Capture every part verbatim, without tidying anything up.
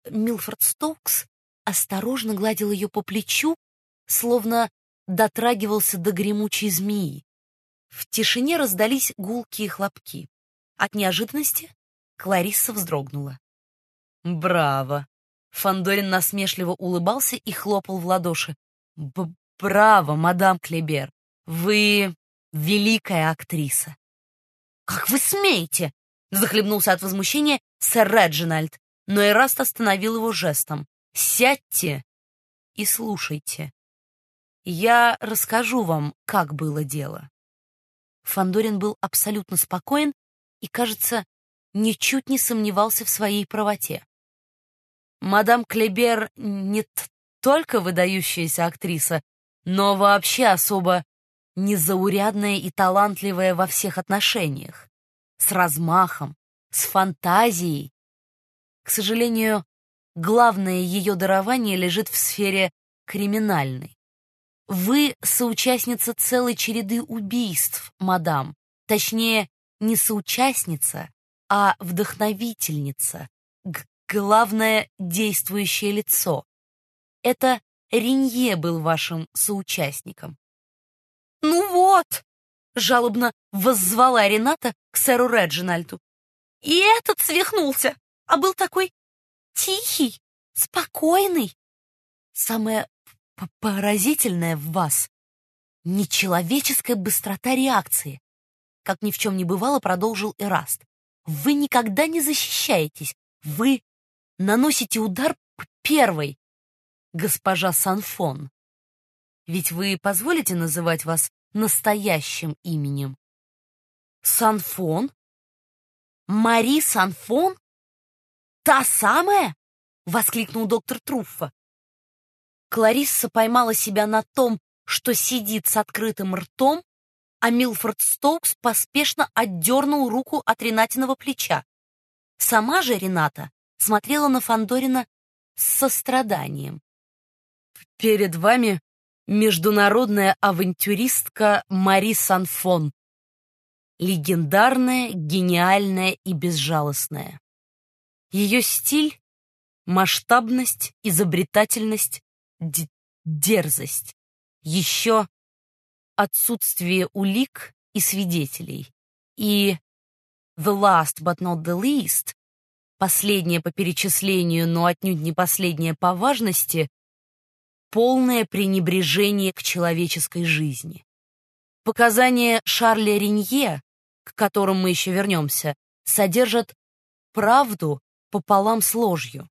Милфорд Стоукс осторожно гладил ее по плечу, словно дотрагивался до гремучей змеи. В тишине раздались гулкие хлопки. От неожиданности Кларисса вздрогнула. «Браво!» Фандорин насмешливо улыбался и хлопал в ладоши. Б «Браво, мадам Клебер! Вы великая актриса!» «Как вы смеете?» — захлебнулся от возмущения сэр Реджинальд, но Эраст остановил его жестом. «Сядьте и слушайте. Я расскажу вам, как было дело». Фандорин был абсолютно спокоен и, кажется, ничуть не сомневался в своей правоте. Мадам Клебер не только выдающаяся актриса, но вообще особо незаурядная и талантливая во всех отношениях, с размахом, с фантазией. К сожалению, главное ее дарование лежит в сфере криминальной. Вы соучастница целой череды убийств, мадам. Точнее, не соучастница, а вдохновительница, г- главное действующее лицо. Это Ренье был вашим соучастником. «Ну вот!» — жалобно воззвала Рената к сэру Реджинальду. «И этот свихнулся, а был такой тихий, спокойный. Самое поразительное в вас — нечеловеческая быстрота реакции. Как ни в чем не бывало, продолжил Эраст. Вы никогда не защищаетесь. Вы наносите удар первой, госпожа Санфон. Ведь вы позволите называть вас настоящим именем? Санфон? Мари Санфон? Та самая? Воскликнул доктор Труффо. Кларисса поймала себя на том, что сидит с открытым ртом, а Милфорд Стоукс поспешно отдернул руку от Ренатиного плеча. Сама же Рената смотрела на Фандорина с состраданием. «Перед вами международная авантюристка Мари Санфон. Легендарная, гениальная и безжалостная. Ее стиль — масштабность, изобретательность, дерзость. Еще отсутствие улик и свидетелей. И the last but not the least, последнее по перечислению, но отнюдь не последнее по важности, полное пренебрежение к человеческой жизни. Показания Шарля Ренье, к которым мы еще вернемся, содержат правду пополам с ложью.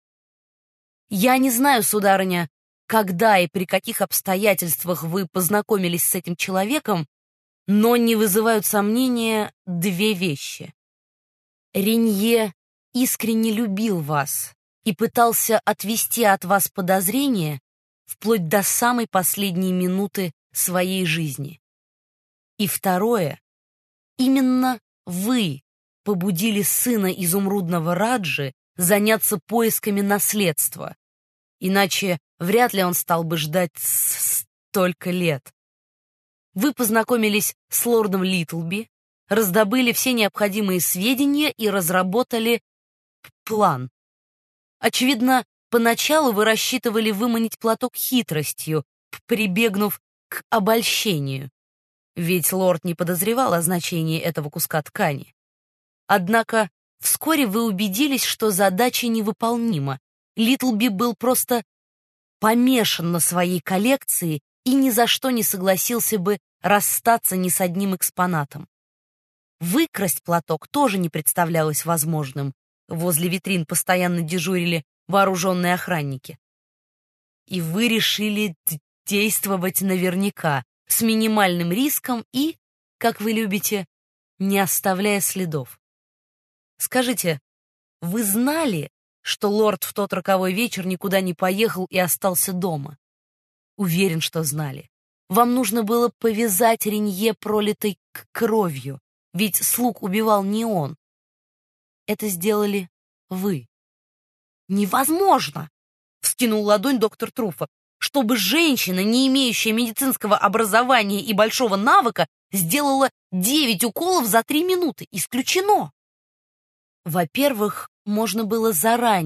Я не знаю, сударыня, когда и при каких обстоятельствах вы познакомились с этим человеком, но не вызывают сомнения две вещи. Ренье искренне любил вас и пытался отвести от вас подозрения вплоть до самой последней минуты своей жизни. И второе, именно вы побудили сына изумрудного Раджи заняться поисками наследства, иначе вряд ли он стал бы ждать столько лет. Вы познакомились с лордом Литлби, раздобыли все необходимые сведения и разработали план. Очевидно, поначалу вы рассчитывали выманить платок хитростью, прибегнув к обольщению, ведь лорд не подозревал о значении этого куска ткани. Однако вскоре вы убедились, что задача невыполнима. Литлби был просто помешан на своей коллекции и ни за что не согласился бы расстаться ни с одним экспонатом. Выкрасть платок тоже не представлялось возможным. Возле витрин постоянно дежурили вооруженные охранники. И вы решили действовать наверняка, с минимальным риском и, как вы любите, не оставляя следов. Скажите, вы знали, что лорд в тот роковой вечер никуда не поехал и остался дома? Уверен, что знали. Вам нужно было повязать Ренье пролитой кровью, ведь слуг убивал не он. Это сделали вы. «Невозможно!» — вскинул ладонь доктор Труффо. «Чтобы женщина, не имеющая медицинского образования и большого навыка, сделала девять уколов за три минуты. Исключено!» Во-первых, можно было заранее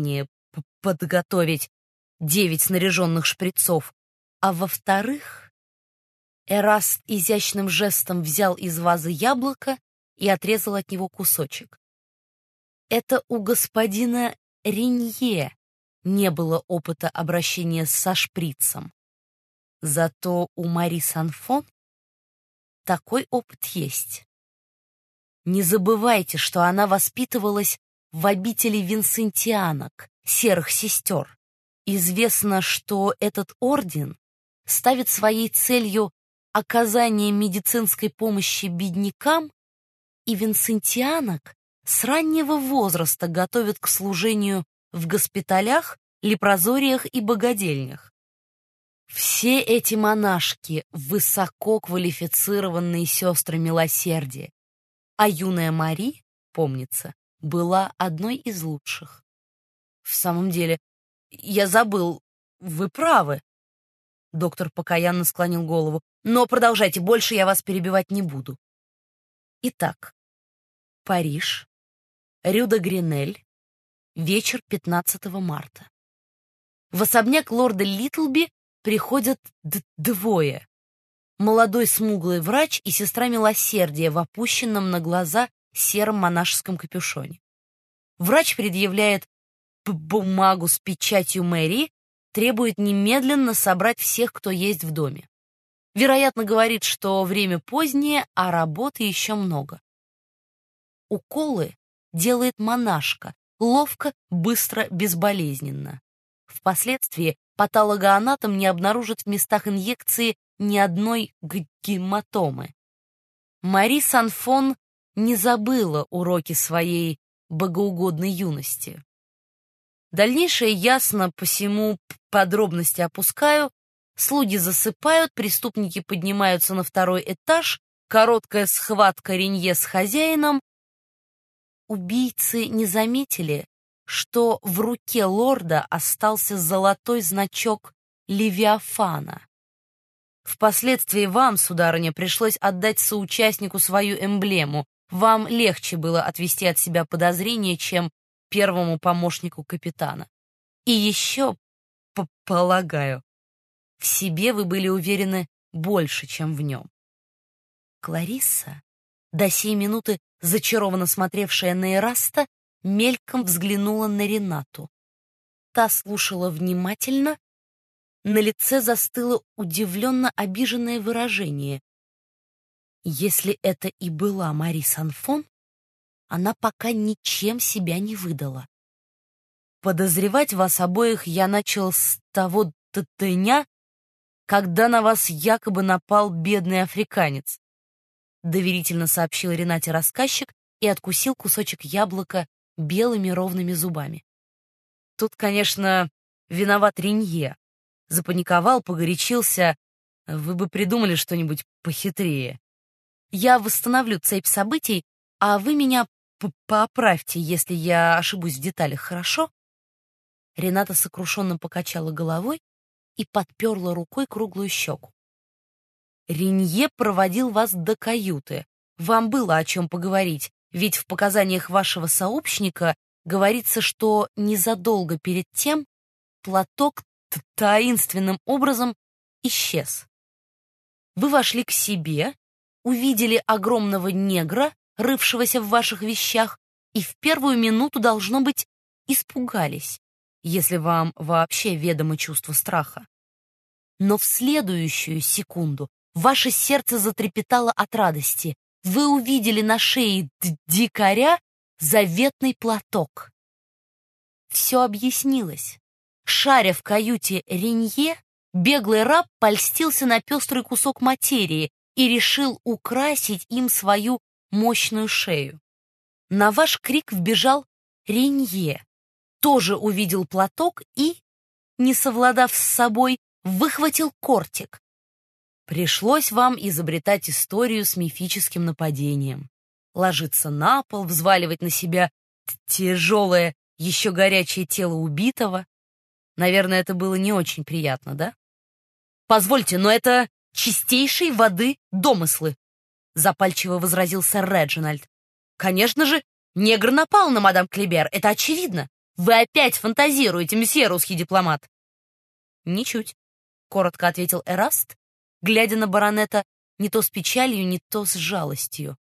подготовить девять снаряженных шприцов, а во-вторых, Эраст изящным жестом взял из вазы яблоко и отрезал от него кусочек. Это у господина Ренье не было опыта обращения со шприцем. Зато у Мари Санфон такой опыт есть. Не забывайте, что она воспитывалась в обители винсентианок, серых сестер. Известно, что этот орден ставит своей целью оказание медицинской помощи беднякам, и винсентианок с раннего возраста готовят к служению в госпиталях, лепрозориях и богадельнях. Все эти монашки — высоко квалифицированные сестры милосердия, а юная Мари, помнится, была одной из лучших. В самом деле, я забыл, вы правы. Доктор покаянно склонил голову. Но продолжайте, больше я вас перебивать не буду. Итак, Париж, Рю-де-Гренель, вечер пятнадцатого марта. В особняк лорда Литлби приходят двое. Молодой смуглый врач и сестра милосердия в опущенном на глаза сером монашеском капюшоне. Врач предъявляет бумагу с печатью мэрии, требует немедленно собрать всех, кто есть в доме. Вероятно, говорит, что время позднее, а работы еще много. Уколы делает монашка, ловко, быстро, безболезненно. Впоследствии патологоанатом не обнаружит в местах инъекции ни одной гематомы. Мари Санфон не забыла уроки своей богоугодной юности. Дальнейшее ясно, посему подробности опускаю. Слуги засыпают, преступники поднимаются на второй этаж, короткая схватка Ренье с хозяином. Убийцы не заметили, что в руке лорда остался золотой значок Левиафана. Впоследствии вам, сударыня, пришлось отдать соучастнику свою эмблему. Вам легче было отвести от себя подозрения, чем первому помощнику капитана. И еще, полагаю, в себе вы были уверены больше, чем в нем. Кларисса, до сей минуты зачарованно смотревшая на Эраста, мельком взглянула на Ренату. Та слушала внимательно, на лице застыло удивленно обиженное выражение. Если это и была Мари Санфон, она пока ничем себя не выдала. Подозревать вас обоих я начал с того дня, когда на вас якобы напал бедный африканец, доверительно сообщил Ренате рассказчик и откусил кусочек яблока белыми ровными зубами. Тут, конечно, виноват Ренье. Запаниковал, погорячился. Вы бы придумали что-нибудь похитрее. Я восстановлю цепь событий, а вы меня поправьте, если я ошибусь в деталях, хорошо? Рената сокрушенно покачала головой и подперла рукой круглую щеку. Ренье проводил вас до каюты. Вам было о чем поговорить, ведь в показаниях вашего сообщника говорится, что незадолго перед тем платок таинственным образом исчез. Вы вошли к себе, увидели огромного негра, рывшегося в ваших вещах, и в первую минуту, должно быть, испугались, если вам вообще ведомо чувство страха. Но в следующую секунду ваше сердце затрепетало от радости. Вы увидели на шее дикаря заветный платок. Все объяснилось. Шаря в каюте Ренье, беглый раб польстился на пестрый кусок материи и решил украсить им свою мощную шею. На ваш крик вбежал Ренье, тоже увидел платок и, не совладав с собой, выхватил кортик. Пришлось вам изобретать историю с мифическим нападением. Ложиться на пол, взваливать на себя тяжелое, еще горячее тело убитого. Наверное, это было не очень приятно, да? Позвольте, но это чистейшей воды домыслы, запальчиво возразил сэр Реджинальд. Конечно же, негр напал на мадам Клибер, это очевидно. Вы опять фантазируете, месье русский дипломат. Ничуть, коротко ответил Эраст, глядя на баронета не то с печалью, не то с жалостью.